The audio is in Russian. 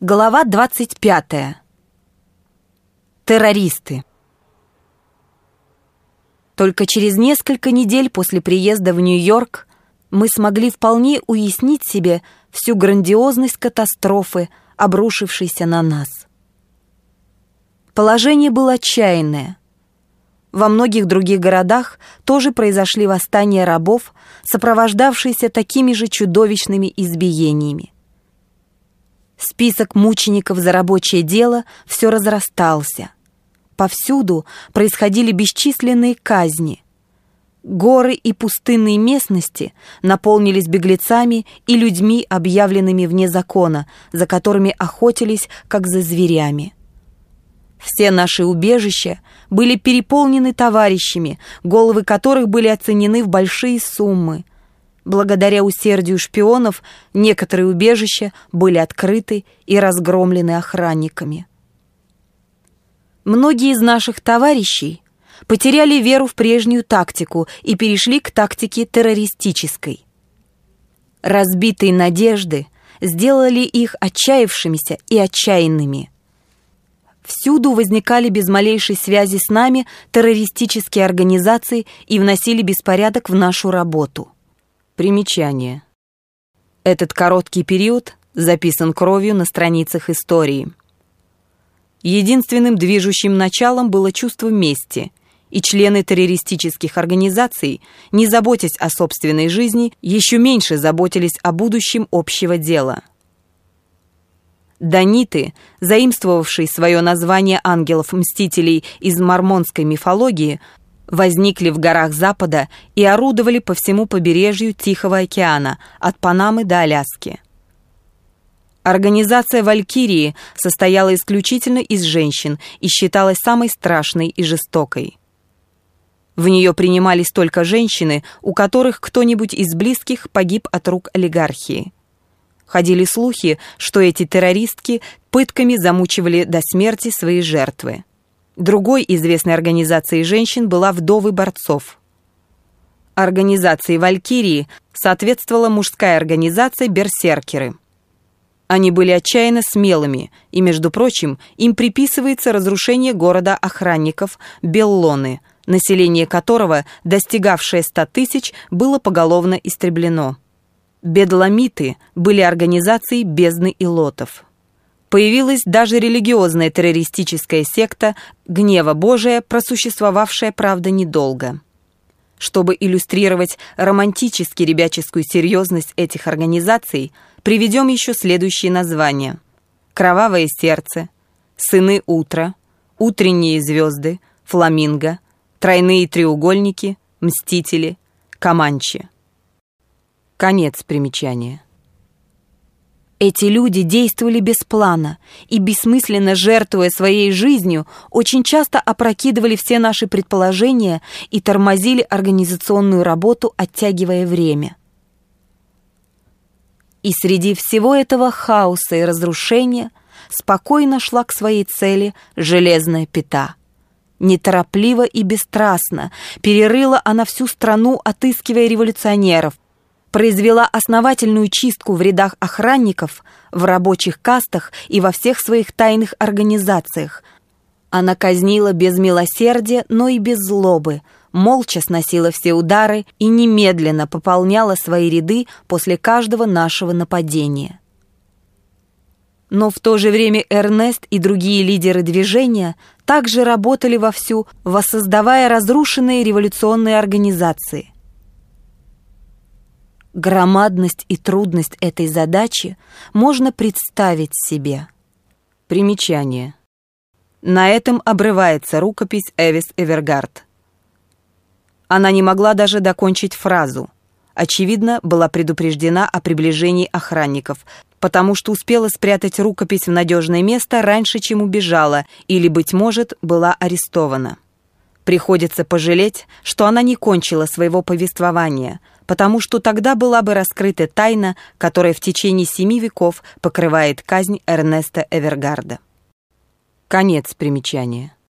Глава 25. Террористы. Только через несколько недель после приезда в Нью-Йорк мы смогли вполне уяснить себе всю грандиозность катастрофы, обрушившейся на нас. Положение было отчаянное. Во многих других городах тоже произошли восстания рабов, сопровождавшиеся такими же чудовищными избиениями. Список мучеников за рабочее дело все разрастался. Повсюду происходили бесчисленные казни. Горы и пустынные местности наполнились беглецами и людьми, объявленными вне закона, за которыми охотились, как за зверями. Все наши убежища были переполнены товарищами, головы которых были оценены в большие суммы. Благодаря усердию шпионов некоторые убежища были открыты и разгромлены охранниками. Многие из наших товарищей потеряли веру в прежнюю тактику и перешли к тактике террористической. Разбитые надежды сделали их отчаявшимися и отчаянными. Всюду возникали без малейшей связи с нами террористические организации и вносили беспорядок в нашу работу. Примечание. Этот короткий период записан кровью на страницах истории. Единственным движущим началом было чувство мести, и члены террористических организаций, не заботясь о собственной жизни, еще меньше заботились о будущем общего дела. Даниты, заимствовавшие свое название ангелов-мстителей из мормонской мифологии, возникли в горах Запада и орудовали по всему побережью Тихого океана, от Панамы до Аляски. Организация «Валькирии» состояла исключительно из женщин и считалась самой страшной и жестокой. В нее принимались только женщины, у которых кто-нибудь из близких погиб от рук олигархии. Ходили слухи, что эти террористки пытками замучивали до смерти свои жертвы. Другой известной организацией женщин была «Вдовы борцов». Организации «Валькирии» соответствовала мужская организация «Берсеркеры». Они были отчаянно смелыми, и, между прочим, им приписывается разрушение города охранников Беллоны, население которого, достигавшее 100 тысяч, было поголовно истреблено. Бедламиты были организацией бездны илотов. Появилась даже религиозная террористическая секта «Гнева Божия», просуществовавшая, правда, недолго. Чтобы иллюстрировать романтически ребяческую серьезность этих организаций, приведем еще следующие названия: «Кровавое сердце», «Сыны утра», «Утренние звезды», «Фламинго», «Тройные треугольники», «Мстители», «Команчи». Конец примечания. Эти люди действовали без плана и, бессмысленно жертвуя своей жизнью, очень часто опрокидывали все наши предположения и тормозили организационную работу, оттягивая время. И среди всего этого хаоса и разрушения спокойно шла к своей цели железная пята. Неторопливо и бесстрастно перерыла она всю страну, отыскивая революционеров, произвела основательную чистку в рядах охранников, в рабочих кастах и во всех своих тайных организациях. Она казнила без милосердия, но и без злобы, молча сносила все удары и немедленно пополняла свои ряды после каждого нашего нападения. Но в то же время Эрнест и другие лидеры движения также работали вовсю, воссоздавая разрушенные революционные организации. Громадность и трудность этой задачи можно представить себе. Примечание. На этом обрывается рукопись Эвис Эвергард. Она не могла даже докончить фразу. Очевидно, была предупреждена о приближении охранников, потому что успела спрятать рукопись в надежное место раньше, чем убежала, или, быть может, была арестована. Приходится пожалеть, что она не кончила своего повествования, потому что тогда была бы раскрыта тайна, которая в течение 7 веков покрывает казнь Эрнеста Эвергарда. Конец примечания.